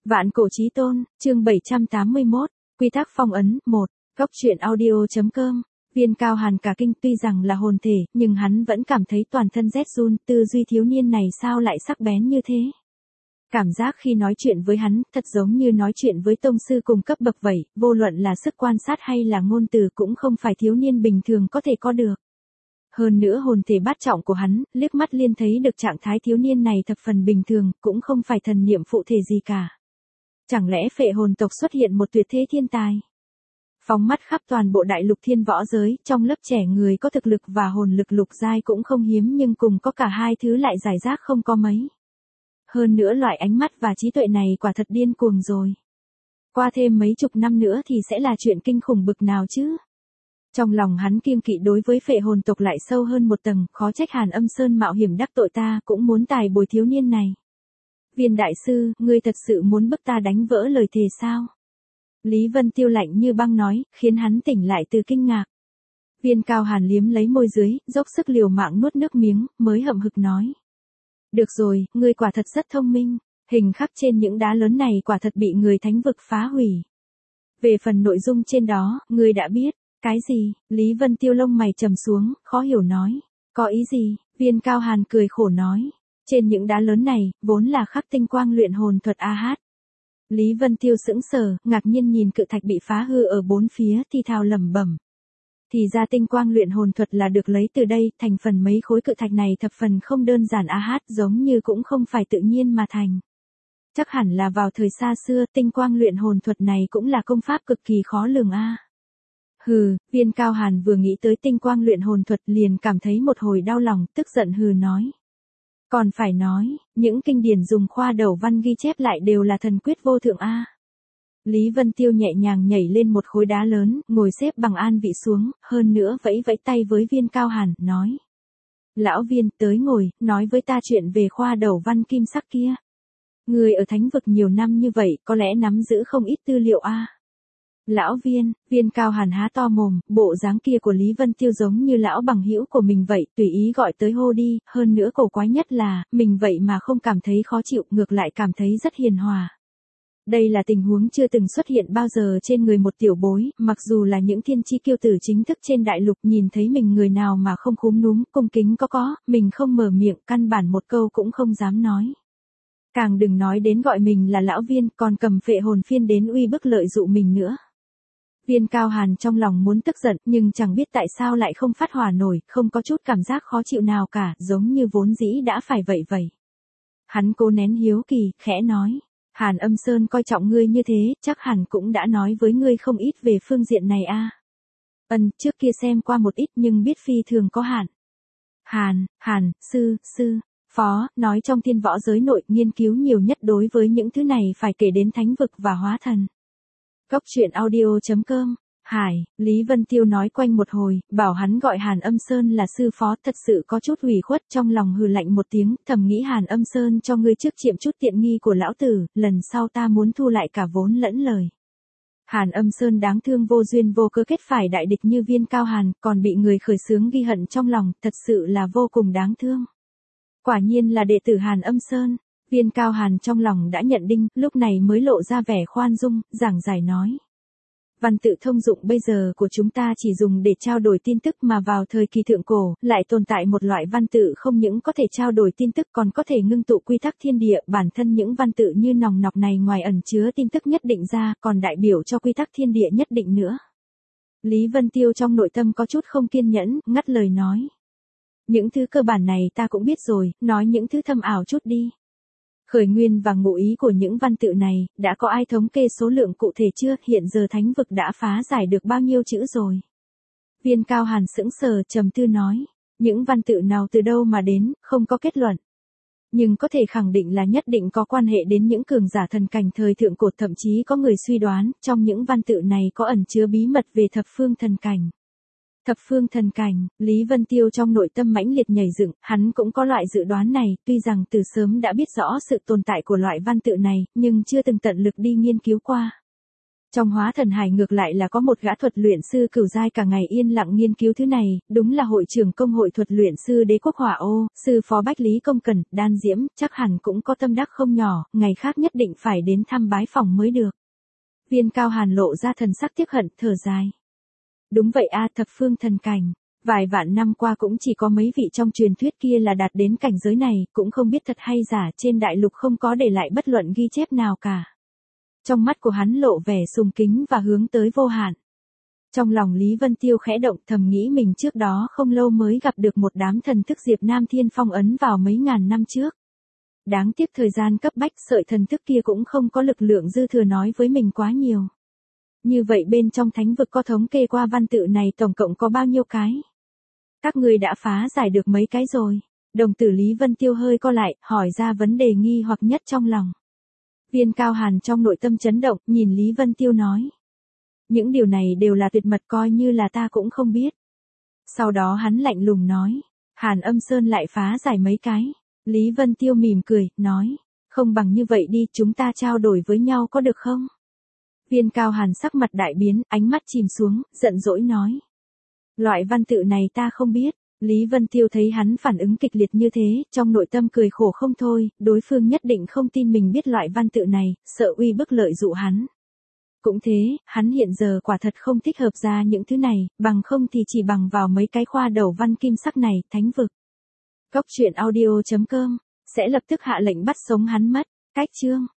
Vạn cổ chí tôn, chương 781, quy tắc phong ấn, 1, góc truyện audio.com. Viên Cao Hàn cả kinh, tuy rằng là hồn thể, nhưng hắn vẫn cảm thấy toàn thân rét run, tư duy thiếu niên này sao lại sắc bén như thế. Cảm giác khi nói chuyện với hắn, thật giống như nói chuyện với tông sư cùng cấp bậc vậy, vô luận là sức quan sát hay là ngôn từ cũng không phải thiếu niên bình thường có thể có được. Hơn nữa hồn thể bát trọng của hắn, liếc mắt liên thấy được trạng thái thiếu niên này thập phần bình thường, cũng không phải thần niệm phụ thể gì cả. Chẳng lẽ phệ hồn tộc xuất hiện một tuyệt thế thiên tài? Phóng mắt khắp toàn bộ đại lục thiên võ giới, trong lớp trẻ người có thực lực và hồn lực lục giai cũng không hiếm, nhưng cùng có cả hai thứ lại giải rác không có mấy. Hơn nữa loại ánh mắt và trí tuệ này quả thật điên cuồng rồi. Qua thêm mấy chục năm nữa thì sẽ là chuyện kinh khủng bực nào chứ? Trong lòng hắn kiêng kỵ đối với phệ hồn tộc lại sâu hơn một tầng, khó trách Hàn Âm Sơn mạo hiểm đắc tội ta, cũng muốn tài bồi thiếu niên này. Viên đại sư, ngươi thật sự muốn bức ta đánh vỡ lời thề sao? Lý Vân Tiêu lạnh như băng nói, khiến hắn tỉnh lại từ kinh ngạc. Viên Cao Hàn liếm lấy môi dưới, dốc sức liều mạng nuốt nước miếng, mới hậm hực nói. Được rồi, ngươi quả thật rất thông minh, hình khắc trên những đá lớn này quả thật bị người thánh vực phá hủy. Về phần nội dung trên đó, ngươi đã biết. Cái gì? Lý Vân Tiêu lông mày trầm xuống, khó hiểu nói. Có ý gì? Viên Cao Hàn cười khổ nói. Trên những đá lớn này, vốn là khắc tinh quang luyện hồn thuật AH. Lý Vân Tiêu sững sờ, ngạc nhiên nhìn cự thạch bị phá hư ở bốn phía, thì thào lẩm bẩm. Thì ra tinh quang luyện hồn thuật là được lấy từ đây, thành phần mấy khối cự thạch này thập phần không đơn giản AH, giống như cũng không phải tự nhiên mà thành. Chắc hẳn là vào thời xa xưa, tinh quang luyện hồn thuật này cũng là công pháp cực kỳ khó lường a. Hừ, Viên Cao Hàn vừa nghĩ tới tinh quang luyện hồn thuật liền cảm thấy một hồi đau lòng, tức giận hừ nói. Còn phải nói, những kinh điển dùng khoa đầu văn ghi chép lại đều là thần quyết vô thượng a. Lý Vân Tiêu nhẹ nhàng nhảy lên một khối đá lớn, ngồi xếp bằng an vị xuống, hơn nữa vẫy vẫy tay với Viên Cao Hàn, nói. Lão Viên, tới ngồi, nói với ta chuyện về khoa đầu văn kim sắc kia. Người ở thánh vực nhiều năm như vậy, có lẽ nắm giữ không ít tư liệu a. Lão Viên, Viên Cao Hàn há to mồm, bộ dáng kia của Lý Vân Tiêu giống như lão bằng hữu của mình vậy, tùy ý gọi tới hô đi, hơn nữa cổ quái nhất là, mình vậy mà không cảm thấy khó chịu, ngược lại cảm thấy rất hiền hòa. Đây là tình huống chưa từng xuất hiện bao giờ trên người một tiểu bối, mặc dù là những thiên chi kiêu tử chính thức trên đại lục, nhìn thấy mình người nào mà không khúm núm, cung kính có, mình không mở miệng, căn bản một câu cũng không dám nói. Càng đừng nói đến gọi mình là lão Viên, còn cầm phệ hồn phiên đến uy bức lợi dụ mình nữa. Viên Cao Hàn trong lòng muốn tức giận, nhưng chẳng biết tại sao lại không phát hỏa nổi, không có chút cảm giác khó chịu nào cả, giống như vốn dĩ đã phải vậy. Hắn cố nén hiếu kỳ, khẽ nói. Hàn Âm Sơn coi trọng ngươi như thế, chắc hẳn cũng đã nói với ngươi không ít về phương diện này a. Trước kia xem qua một ít nhưng biết phi thường có hạn. Hàn, sư, phó, nói trong thiên võ giới nội nghiên cứu nhiều nhất đối với những thứ này phải kể đến thánh vực và hóa thần. Góc truyện audio.com. Lý Vân Tiêu nói quanh một hồi, bảo hắn gọi Hàn Âm Sơn là sư phó, thật sự có chút ủy khuất, trong lòng hừ lạnh một tiếng, thầm nghĩ Hàn Âm Sơn cho ngươi trước chiếm chút tiện nghi của lão tử, lần sau ta muốn thu lại cả vốn lẫn lời. Hàn Âm Sơn đáng thương vô duyên vô cớ kết phải đại địch như Viên Cao Hàn, còn bị người khởi xướng ghi hận trong lòng, thật sự là vô cùng đáng thương. Quả nhiên là đệ tử Hàn Âm Sơn. Viên Cao Hàn trong lòng đã nhận định, lúc này mới lộ ra vẻ khoan dung, giảng giải nói. Văn tự thông dụng bây giờ của chúng ta chỉ dùng để trao đổi tin tức, mà vào thời kỳ thượng cổ, lại tồn tại một loại văn tự không những có thể trao đổi tin tức còn có thể ngưng tụ quy tắc thiên địa, bản thân những văn tự như nòng nọc này ngoài ẩn chứa tin tức nhất định ra, còn đại biểu cho quy tắc thiên địa nhất định nữa. Lý Vân Tiêu trong nội tâm có chút không kiên nhẫn, ngắt lời nói. Những thứ cơ bản này ta cũng biết rồi, nói những thứ thâm ảo chút đi. Khởi nguyên và ngụ ý của những văn tự này, đã có ai thống kê số lượng cụ thể chưa, hiện giờ thánh vực đã phá giải được bao nhiêu chữ rồi? Viên Cao Hàn sững sờ trầm tư nói, những văn tự nào từ đâu mà đến, không có kết luận. Nhưng có thể khẳng định là nhất định có quan hệ đến những cường giả thần cảnh thời thượng cổ, thậm chí có người suy đoán, trong những văn tự này có ẩn chứa bí mật về thập phương thần cảnh. Thập phương thần cảnh, Lý Vân Tiêu trong nội tâm mãnh liệt nhảy dựng, hắn cũng có loại dự đoán này, tuy rằng từ sớm đã biết rõ sự tồn tại của loại văn tự này, nhưng chưa từng tận lực đi nghiên cứu qua. Trong Hóa Thần Hải ngược lại là có một gã thuật luyện sư cửu giai cả ngày yên lặng nghiên cứu thứ này, đúng là hội trưởng công hội thuật luyện sư Đế Quốc Hỏa Ô, sư phó Bách Lý Công Cẩn, Đan Diễm, chắc hẳn cũng có tâm đắc không nhỏ, ngày khác nhất định phải đến thăm bái phòng mới được. Viên Cao Hàn lộ ra thần sắc tiếc hận, thở dài. Đúng vậy a, thập phương thần cảnh. Vài vạn năm qua cũng chỉ có mấy vị trong truyền thuyết kia là đạt đến cảnh giới này, cũng không biết thật hay giả, trên đại lục không có để lại bất luận ghi chép nào cả. Trong mắt của hắn lộ vẻ sùng kính và hướng tới vô hạn. Trong lòng Lý Vân Tiêu khẽ động, thầm nghĩ mình trước đó không lâu mới gặp được một đám thần thức Diệp Nam Thiên phong ấn vào mấy ngàn năm trước. Đáng tiếc thời gian cấp bách, sợi thần thức kia cũng không có lực lượng dư thừa nói với mình quá nhiều. Như vậy bên trong thánh vực có thống kê qua văn tự này tổng cộng có bao nhiêu cái? Các ngươi đã phá giải được mấy cái rồi? Đồng tử Lý Vân Tiêu hơi co lại, hỏi ra vấn đề nghi hoặc nhất trong lòng. Viên Cao Hàn trong nội tâm chấn động, nhìn Lý Vân Tiêu nói. Những điều này đều là tuyệt mật, coi như là ta cũng không biết. Sau đó hắn lạnh lùng nói. Hàn Âm Sơn lại phá giải mấy cái. Lý Vân Tiêu mỉm cười, nói. Không bằng như vậy đi, chúng ta trao đổi với nhau có được không? Viên Cao Hàn sắc mặt đại biến, ánh mắt chìm xuống, giận dỗi nói. Loại văn tự này ta không biết. Lý Vân Tiêu thấy hắn phản ứng kịch liệt như thế, trong nội tâm cười khổ không thôi, đối phương nhất định không tin mình biết loại văn tự này, sợ uy bức lợi dụ hắn. Cũng thế, hắn hiện giờ quả thật không thích hợp ra những thứ này, bằng không thì chỉ bằng vào mấy cái khoa đầu văn kim sắc này, thánh vực. Cốc truyện audio.com sẽ lập tức hạ lệnh bắt sống hắn mất. Cách chương